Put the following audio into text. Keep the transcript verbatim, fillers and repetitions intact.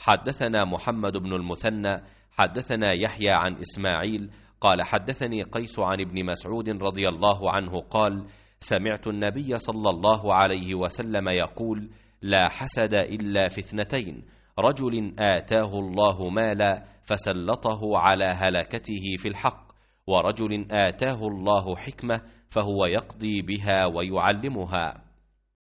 حدثنا محمد بن المثنى حدثنا يحيى عن إسماعيل قال حدثني قيس عن ابن مسعود رضي الله عنه قال سمعت النبي صلى الله عليه وسلم يقول لا حسد إلا في اثنتين: رجل آتاه الله مالا فسلطه على هلكته في الحق، ورجل آتاه الله حكمة فهو يقضي بها ويعلمها.